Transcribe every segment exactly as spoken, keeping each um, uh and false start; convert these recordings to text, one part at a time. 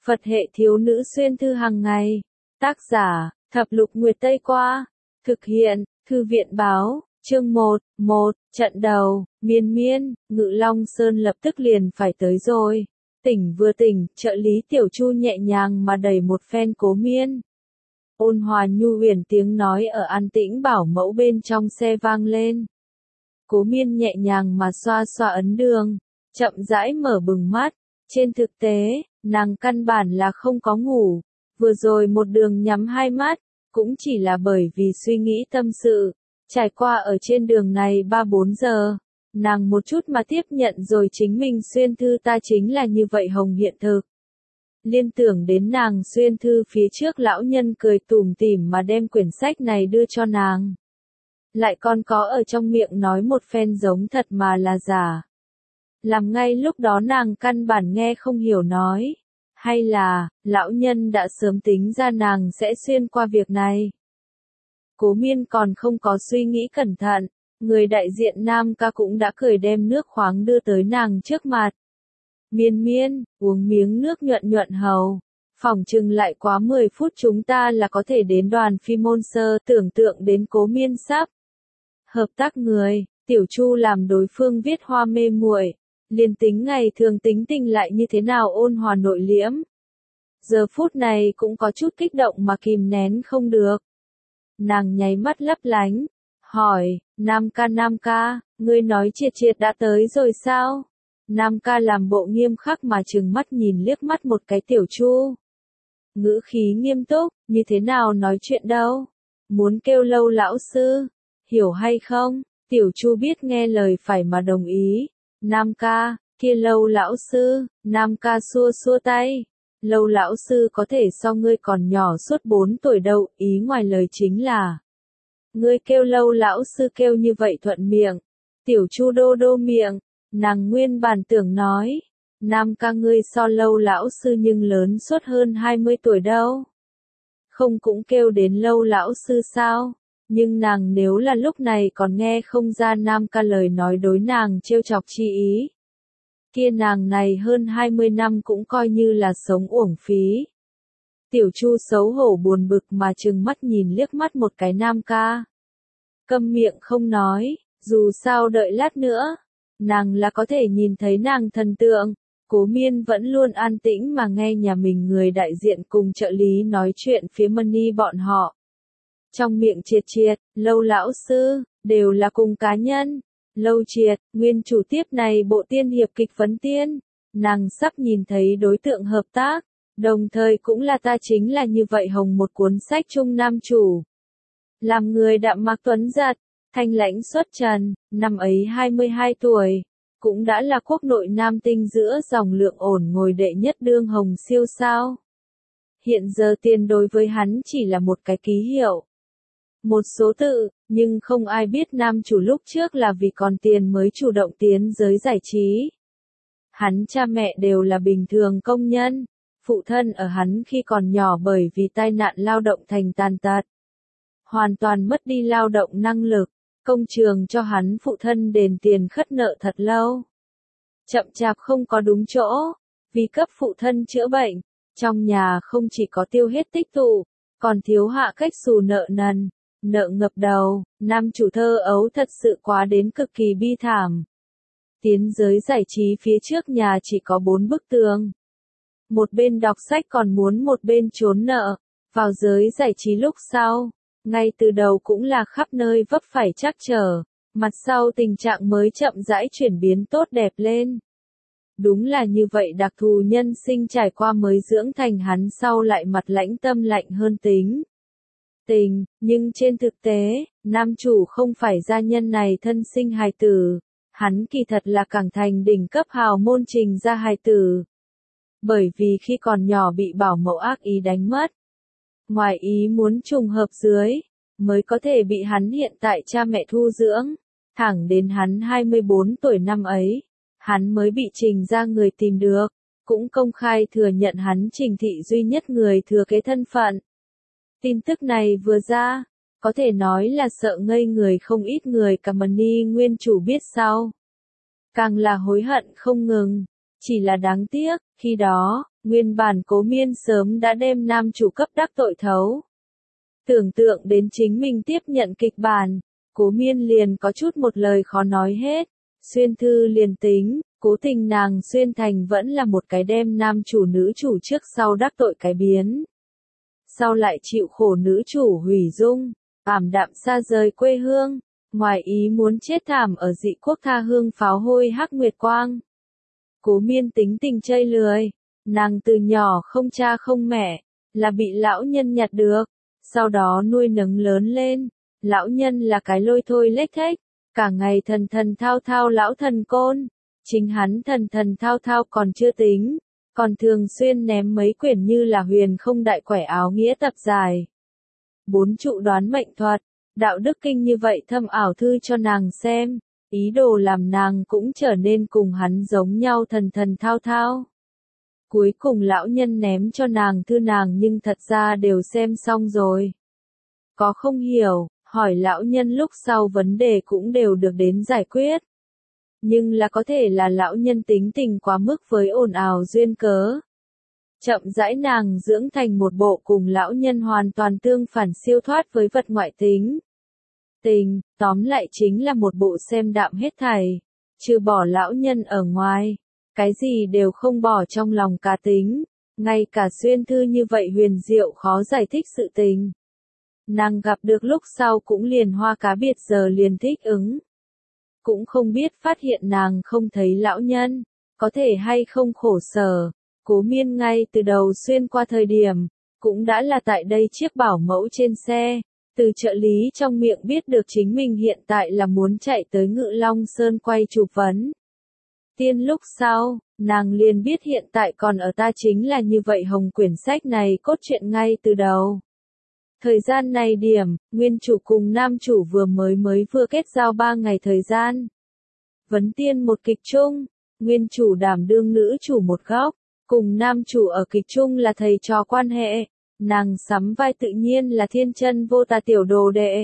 Phật hệ thiếu nữ xuyên thư hàng ngày. Tác giả, Thập lục Nguyệt Tây Qua. Thực hiện, Thư viện báo, chương một, một, trận đầu, miên miên, Ngự Long Sơn lập tức liền phải tới rồi. Tỉnh vừa tỉnh, trợ lý Tiểu Chu nhẹ nhàng mà đẩy một phen Cố Miên. Ôn hòa nhu huyền tiếng nói ở an tĩnh bảo mẫu bên trong xe vang lên. Cố Miên nhẹ nhàng mà xoa xoa ấn đường, chậm rãi mở bừng mắt. Trên thực tế, nàng căn bản là không có ngủ, vừa rồi một đường nhắm hai mắt, cũng chỉ là bởi vì suy nghĩ tâm sự. Trải qua ở trên đường này ba bốn giờ, nàng một chút mà tiếp nhận rồi chính mình xuyên thư ta chính là như vậy hồng hiện thực. Liên tưởng đến nàng xuyên thư phía trước lão nhân cười tủm tỉm mà đem quyển sách này đưa cho nàng. Lại còn có ở trong miệng nói một phen giống thật mà là giả. Làm ngay lúc đó nàng căn bản nghe không hiểu nói. Hay là, lão nhân đã sớm tính ra nàng sẽ xuyên qua việc này. Cố Miên còn không có suy nghĩ cẩn thận, người đại diện Nam ca cũng đã cười đem nước khoáng đưa tới nàng trước mặt. Miên miên, uống miếng nước nhuận nhuận hầu. Phỏng chừng lại quá mười phút chúng ta là có thể đến đoàn phi môn sơ, tưởng tượng đến Cố Miên sắp. Hợp tác người, Tiểu Chu làm đối phương viết hoa mê muội, liền tính ngày thường tính tình lại như thế nào ôn hòa nội liễm. Giờ phút này cũng có chút kích động mà kìm nén không được. Nàng nháy mắt lấp lánh, hỏi, Nam ca Nam ca, ngươi nói triệt triệt đã tới rồi sao? Nam ca làm bộ nghiêm khắc mà trừng mắt nhìn liếc mắt một cái Tiểu Chu. Ngữ khí nghiêm túc, như thế nào nói chuyện đâu? Muốn kêu Lâu lão sư, hiểu hay không? Tiểu Chu biết nghe lời phải mà đồng ý. Nam ca, kia Lâu lão sư, Nam ca xua xua tay. Lâu lão sư có thể so ngươi còn nhỏ suốt bốn tuổi đâu, ý ngoài lời chính là. Ngươi kêu Lâu lão sư kêu như vậy thuận miệng. Tiểu Chu đô đô miệng, nàng nguyên bản tưởng nói. Nam ca ngươi so Lâu lão sư nhưng lớn suốt hơn hai mươi tuổi đâu. Không cũng kêu đến Lâu lão sư sao? Nhưng nàng nếu là lúc này còn nghe không ra Nam ca lời nói đối nàng trêu chọc chi ý. Kia nàng này hơn hai mươi năm cũng coi như là sống uổng phí. Tiểu Chu xấu hổ buồn bực mà trừng mắt nhìn liếc mắt một cái Nam ca. Câm miệng không nói, dù sao đợi lát nữa, nàng là có thể nhìn thấy nàng thần tượng. Cố Miên vẫn luôn an tĩnh mà nghe nhà mình người đại diện cùng trợ lý nói chuyện phía Money bọn họ. Trong miệng triệt triệt, Lâu lão sư, đều là cùng cá nhân. Lâu triệt, nguyên chủ tiếp này bộ tiên hiệp kịch vấn tiên. Nàng sắp nhìn thấy đối tượng hợp tác, đồng thời cũng là ta chính là như vậy hồng một cuốn sách chung nam chủ. Làm người đạm mạc tuấn giật, thanh lãnh xuất trần, năm ấy hai mươi hai tuổi, cũng đã là quốc nội nam tinh giữa dòng lượng ổn ngồi đệ nhất đương hồng siêu sao. Hiện giờ tiền đối với hắn chỉ là một cái ký hiệu. Một số tự, nhưng không ai biết nam chủ lúc trước là vì còn tiền mới chủ động tiến giới giải trí. Hắn cha mẹ đều là bình thường công nhân, phụ thân ở hắn khi còn nhỏ bởi vì tai nạn lao động thành tàn tật. Hoàn toàn mất đi lao động năng lực, công trường cho hắn phụ thân đền tiền khất nợ thật lâu. Chậm chạp không có đúng chỗ, vì cấp phụ thân chữa bệnh, trong nhà không chỉ có tiêu hết tích tụ, còn thiếu hạ cách xù nợ nần. Nợ ngập đầu, nam chủ thơ ấu thật sự quá đến cực kỳ bi thảm. Tiến giới giải trí phía trước nhà chỉ có bốn bức tường. Một bên đọc sách còn muốn một bên trốn nợ, vào giới giải trí lúc sau, ngay từ đầu cũng là khắp nơi vấp phải trắc trở, mặt sau tình trạng mới chậm rãi chuyển biến tốt đẹp lên. Đúng là như vậy đặc thù nhân sinh trải qua mới dưỡng thành hắn sau lại mặt lãnh tâm lạnh hơn tính. Tình, nhưng trên thực tế, nam chủ không phải gia nhân này thân sinh hài tử, hắn kỳ thật là cảng thành đỉnh cấp hào môn trình ra hài tử. Bởi vì khi còn nhỏ bị bảo mẫu ác ý đánh mất, ngoài ý muốn trùng hợp dưới, mới có thể bị hắn hiện tại cha mẹ thu dưỡng, thẳng đến hắn hai mươi bốn tuổi năm ấy, hắn mới bị trình ra người tìm được, cũng công khai thừa nhận hắn Trình thị duy nhất người thừa kế thân phận. Tin tức này vừa ra, có thể nói là sợ ngây người không ít người cả Money nguyên chủ biết sau. Càng là hối hận không ngừng, Chỉ là đáng tiếc, khi đó, nguyên bản Cố Miên sớm đã đem nam chủ cấp đắc tội thấu. Tưởng tượng đến chính mình tiếp nhận kịch bản, Cố Miên liền có chút một lời khó nói hết. Xuyên Thư liền tính, cố tình nàng Xuyên Thành vẫn là một cái đem nam chủ nữ chủ trước sau đắc tội cái biến. Sau lại chịu khổ nữ chủ hủy dung, ảm đạm xa rời quê hương, ngoài ý muốn chết thảm ở dị quốc tha hương pháo hôi hắc nguyệt quang. Cố Miên tính tình chơi lười, nàng từ nhỏ không cha không mẹ, là bị lão nhân nhặt được, sau đó nuôi nấng lớn lên, lão nhân là cái lôi thôi lếch thếch, cả ngày thần thần thao thao lão thần côn, chính hắn thần thần thao thao còn chưa tính, còn thường xuyên ném mấy quyển như là huyền không đại quẻ áo nghĩa tập dài. Bốn trụ đoán mệnh thuật, đạo đức kinh như vậy thâm ảo thư cho nàng xem, ý đồ làm nàng cũng trở nên cùng hắn giống nhau thần thần thao thao. Cuối cùng lão nhân ném cho nàng thư nàng nhưng thật ra đều xem xong rồi. Có không hiểu, hỏi lão nhân lúc sau vấn đề cũng đều được đến giải quyết. Nhưng là có thể là lão nhân tính tình quá mức với ồn ào duyên cớ. Chậm rãi nàng dưỡng thành một bộ cùng lão nhân hoàn toàn tương phản siêu thoát với vật ngoại tính. Tình, tóm lại chính là một bộ xem đạm hết thảy, trừ bỏ lão nhân ở ngoài, cái gì đều không bỏ trong lòng cá tính, ngay cả Xuyên Thư như vậy huyền diệu khó giải thích sự tình. Nàng gặp được lúc sau cũng liền hoa cá biệt giờ liền thích ứng. Cũng không biết phát hiện nàng không thấy lão nhân, có thể hay không khổ sở. Cố Miên ngay từ đầu xuyên qua thời điểm, cũng đã là tại đây chiếc bảo mẫu trên xe, từ trợ lý trong miệng biết được chính mình hiện tại là muốn chạy tới Ngự Long Sơn quay chụp vấn. Tiên lúc sau, nàng liền biết hiện tại còn ở ta chính là như vậy hồng quyển sách này cốt truyện ngay từ đầu. Thời gian này điểm, nguyên chủ cùng nam chủ vừa mới mới vừa kết giao ba ngày thời gian. Vấn tiên một kịch chung, nguyên chủ đảm đương nữ chủ một góc, cùng nam chủ ở kịch chung là thầy trò quan hệ, nàng sắm vai tự nhiên là thiên chân vô tà tiểu đồ đệ.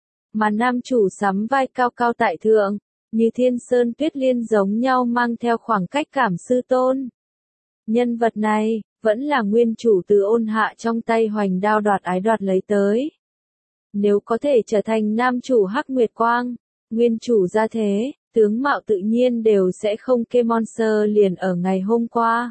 Mà nam chủ sắm vai cao cao tại thượng, như thiên sơn tuyết liên giống nhau mang theo khoảng cách cảm sư tôn. Nhân vật này, vẫn là nguyên chủ từ Ôn Hạ trong tay hoành đao đoạt ái đoạt lấy tới. Nếu có thể trở thành nam chủ hắc nguyệt quang, nguyên chủ ra thế, tướng mạo tự nhiên đều sẽ không kê monster liền ở ngày hôm qua.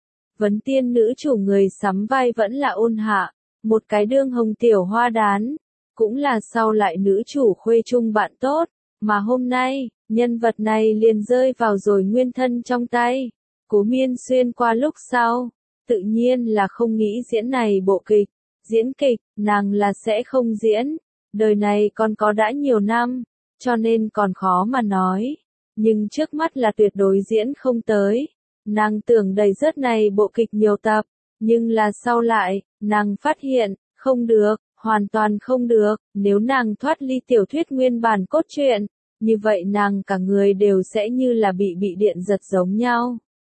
Vấn tiên nữ chủ người sắm vai vẫn là Ôn Hạ, một cái đương hồng tiểu hoa đán, cũng là sau lại nữ chủ khuê chung bạn tốt, mà hôm nay, nhân vật này liền rơi vào rồi nguyên thân trong tay. Cố Miên xuyên qua lúc sau, tự nhiên là không nghĩ diễn này bộ kịch, diễn kịch, nàng là sẽ không diễn, đời này còn có đã nhiều năm, cho nên còn khó mà nói, nhưng trước mắt là tuyệt đối diễn không tới, nàng tưởng đầy rớt này bộ kịch nhiều tập, nhưng là sau lại, nàng phát hiện, không được, hoàn toàn không được, nếu nàng thoát ly tiểu thuyết nguyên bản cốt truyện, như vậy nàng cả người đều sẽ như là bị bị điện giật giống nhau.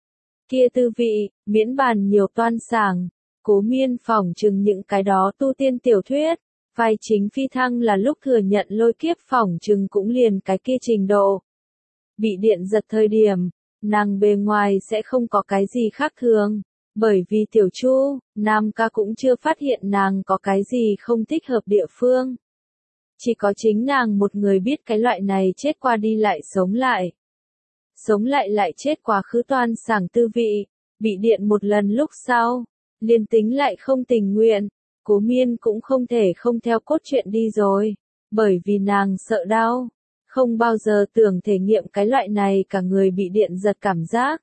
Kia tư vị, miễn bàn nhiều toan sảng, Cố Miên phỏng chừng những cái đó tu tiên tiểu thuyết, vai chính phi thăng là lúc thừa nhận lôi kiếp phỏng chừng cũng liền cái kia trình độ. Bị điện giật thời điểm, nàng bề ngoài sẽ không có cái gì khác thường, bởi vì tiểu Chu, nam ca cũng chưa phát hiện nàng có cái gì không thích hợp địa phương. Chỉ có chính nàng một người biết cái loại này chết qua đi lại sống lại. Sống lại lại chết quá khứ toan sảng tư vị, bị điện một lần lúc sau, liền tính lại không tình nguyện, Cố Miên cũng không thể không theo cốt truyện đi rồi, bởi vì nàng sợ đau, không bao giờ tưởng thể nghiệm cái loại này cả người bị điện giật cảm giác.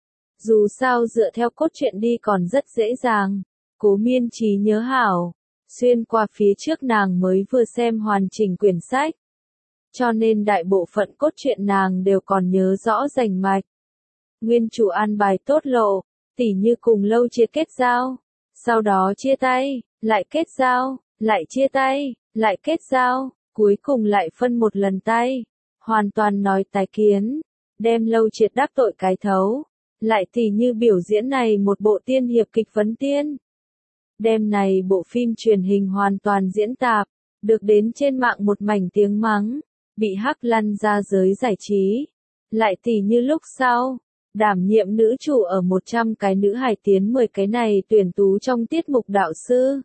Dù sao dựa theo cốt truyện đi còn rất dễ dàng, Cố Miên trí nhớ hảo, xuyên qua phía trước nàng mới vừa xem hoàn chỉnh quyển sách. Cho nên đại bộ phận cốt truyện nàng đều còn nhớ rõ rành mạch. Nguyên chủ an bài tốt lộ, tỉ như cùng lâu chia kết giao, sau đó chia tay, lại kết giao, lại chia tay, lại kết giao, cuối cùng lại phân một lần tay, hoàn toàn nói tái kiến, đem lâu triệt đắc tội cái thấu, lại tỉ như biểu diễn này một bộ tiên hiệp kịch vấn tiên. Đem này bộ phim truyền hình hoàn toàn diễn tạp, được đến trên mạng một mảnh tiếng mắng, bị hắc lăn ra giới giải trí. Lại tỉ như lúc sau, đảm nhiệm nữ chủ ở một trăm cái nữ hài tiến mười cái này tuyển tú trong tiết mục đạo sư.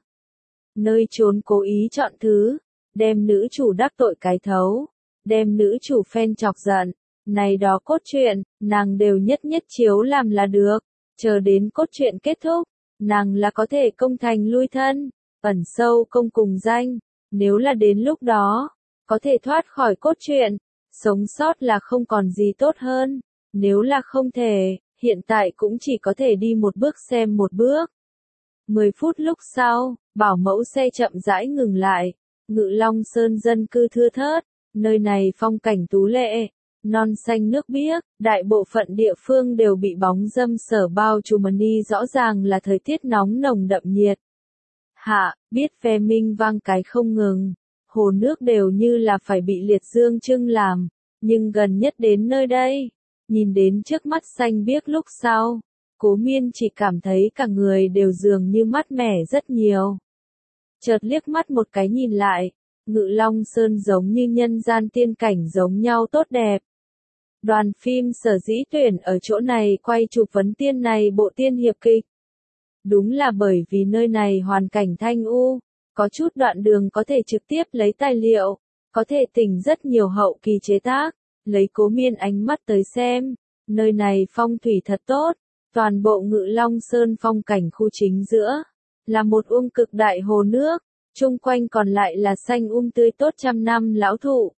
Nơi trốn cố ý chọn thứ, đem nữ chủ đắc tội cái thấu, đem nữ chủ fan chọc giận, này đó cốt truyện, nàng đều nhất nhất chiếu làm là được, chờ đến cốt truyện kết thúc, nàng là có thể công thành lui thân, ẩn sâu công cùng danh, nếu là đến lúc đó, có thể thoát khỏi cốt truyện, sống sót là không còn gì tốt hơn, nếu là không thể, hiện tại cũng chỉ có thể đi một bước xem một bước. Mười phút lúc sau, bảo mẫu xe chậm rãi ngừng lại, Ngự Long Sơn dân cư thưa thớt, nơi này phong cảnh tú lệ, non xanh nước biếc, đại bộ phận địa phương đều bị bóng râm sở bao trùm đi, rõ ràng là thời tiết nóng nồng đậm nhiệt. Hạ, biết ve minh vang cái không ngừng, hồ nước đều như là phải bị liệt dương trưng làm, nhưng gần nhất đến nơi đây, nhìn đến trước mắt xanh biếc lúc sau, Cố Miên chỉ cảm thấy cả người đều dường như mát mẻ rất nhiều. Chợt liếc mắt một cái nhìn lại, Ngự Long Sơn giống như nhân gian tiên cảnh giống nhau tốt đẹp. Đoàn phim sở dĩ tuyển ở chỗ này quay chụp vấn tiên này bộ tiên hiệp kịch. Đúng là bởi vì nơi này hoàn cảnh thanh u, có chút đoạn đường có thể trực tiếp lấy tài liệu, có thể tỉnh rất nhiều hậu kỳ chế tác, lấy Cố Miên ánh mắt tới xem, nơi này phong thủy thật tốt, toàn bộ Ngự Long Sơn phong cảnh khu chính giữa, là một uông cực đại hồ nước, chung quanh còn lại là xanh um tươi tốt trăm năm lão thụ.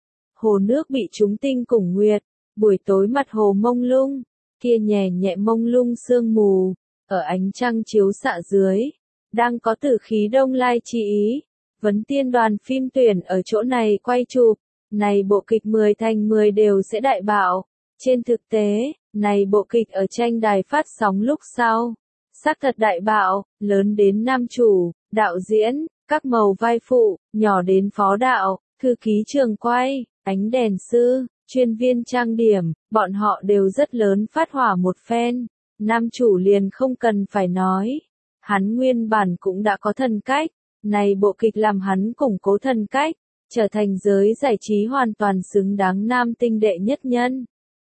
Hồ nước bị trúng tinh cùng nguyệt, buổi tối mặt hồ mông lung, kia nhẹ nhẹ mông lung sương mù, ở ánh trăng chiếu xạ dưới, đang có tử khí đông lai chi ý. Vấn tiên đoàn phim tuyển ở chỗ này quay chụp, này bộ kịch mười thành mười đều sẽ đại bạo. Trên thực tế, này bộ kịch ở tranh đài phát sóng lúc sau, xác thật đại bạo, lớn đến nam chủ, đạo diễn, các màu vai phụ, nhỏ đến phó đạo, thư ký trường quay, ánh đèn sư, chuyên viên trang điểm, bọn họ đều rất lớn phát hỏa một phen. Nam chủ liền không cần phải nói, hắn nguyên bản cũng đã có thần cách, này bộ kịch làm hắn củng cố thần cách, trở thành giới giải trí hoàn toàn xứng đáng nam tinh đệ nhất nhân.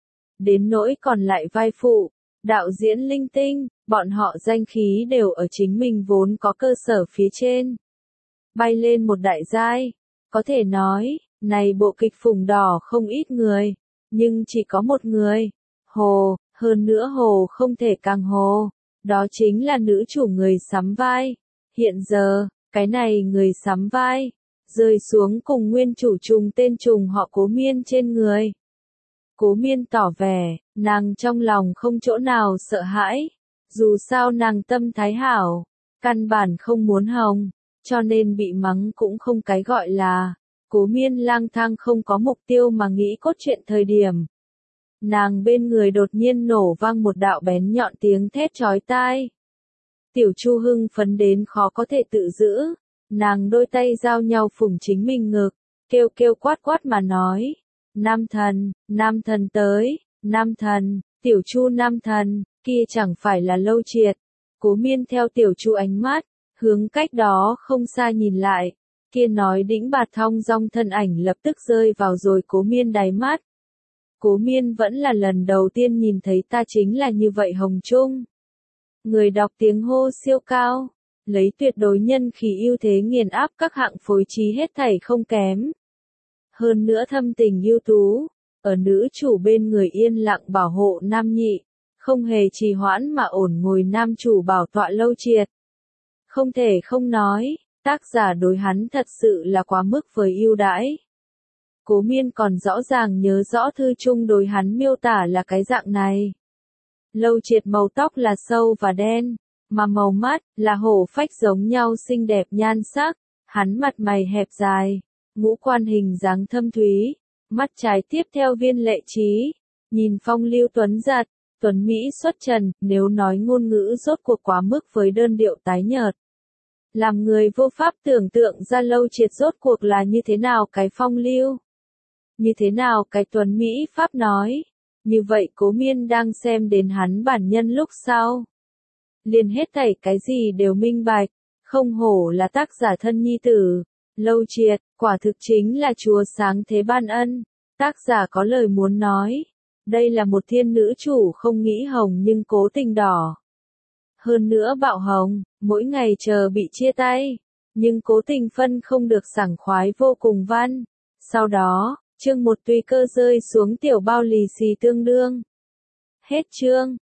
Đến nỗi còn lại vai phụ, đạo diễn linh tinh, bọn họ danh khí đều ở chính mình vốn có cơ sở phía trên. Bay lên một đại giai, có thể nói, này bộ kịch phùng đỏ không ít người, nhưng chỉ có một người, Hồ, hơn nữa Hồ không thể càng Hồ, đó chính là nữ chủ người sắm vai. Hiện giờ, cái này người sắm vai, rơi xuống cùng nguyên chủ trùng tên trùng họ Cố Miên trên người. Cố Miên tỏ vẻ, nàng trong lòng không chỗ nào sợ hãi, dù sao nàng tâm thái hảo, căn bản không muốn hồng, cho nên bị mắng cũng không cái gọi là. Cố Miên lang thang không có mục tiêu mà nghĩ cốt truyện thời điểm. Nàng bên người đột nhiên nổ vang một đạo bén nhọn tiếng thét chói tai. Tiểu Chu hưng phấn đến khó có thể tự giữ, nàng đôi tay giao nhau phủng chính mình ngực, kêu kêu quát quát mà nói. Nam thần, nam thần tới, nam thần, Tiểu Chu nam thần, kia chẳng phải là Lâu Triệt. Cố Miên theo Tiểu Chu ánh mắt, hướng cách đó không xa nhìn lại, kia nói đĩnh bạt thong dong thân ảnh lập tức rơi vào rồi Cố Miên đáy mắt. Cố Miên vẫn là lần đầu tiên nhìn thấy ta chính là như vậy hồng trung. Người đọc tiếng hô siêu cao, lấy tuyệt đối nhân khí ưu thế nghiền áp các hạng phối trí hết thảy không kém. Hơn nữa thâm tình ưu tú, ở nữ chủ bên người yên lặng bảo hộ nam nhị, không hề trì hoãn mà ổn ngồi nam chủ bảo tọa Lâu Triệt. Không thể không nói, tác giả đối hắn thật sự là quá mức với ưu đãi. Cố Miên còn rõ ràng nhớ rõ thư chung đối hắn miêu tả là cái dạng này. Lâu Triệt màu tóc là sâu và đen, mà màu mắt là hổ phách giống nhau xinh đẹp nhan sắc, hắn mặt mày hẹp dài, ngũ quan hình dáng thâm thúy, mắt trái tiếp theo viên lệ trí, nhìn phong lưu tuấn giật, tuấn mỹ xuất trần, nếu nói ngôn ngữ rốt cuộc quá mức với đơn điệu tái nhợt. Làm người vô pháp tưởng tượng ra Lâu Triệt rốt cuộc là như thế nào cái phong lưu. Như thế nào cái tuấn Mỹ Pháp nói. Như vậy Cố Miên đang xem đến hắn bản nhân lúc sau. Liền hết thảy cái gì đều minh bạch. Không hổ là tác giả thân nhi tử. Lâu Triệt, quả thực chính là chúa sáng thế ban ân. Tác giả có lời muốn nói. Đây là một thiên nữ chủ không nghĩ hồng nhưng cố tình đỏ. Hơn nữa bạo hồng, mỗi ngày chờ bị chia tay. Nhưng cố tình phân không được sảng khoái vô cùng văn. Sau đó, chương một tùy cơ rơi xuống tiểu bao lì xì tương đương. Hết chương.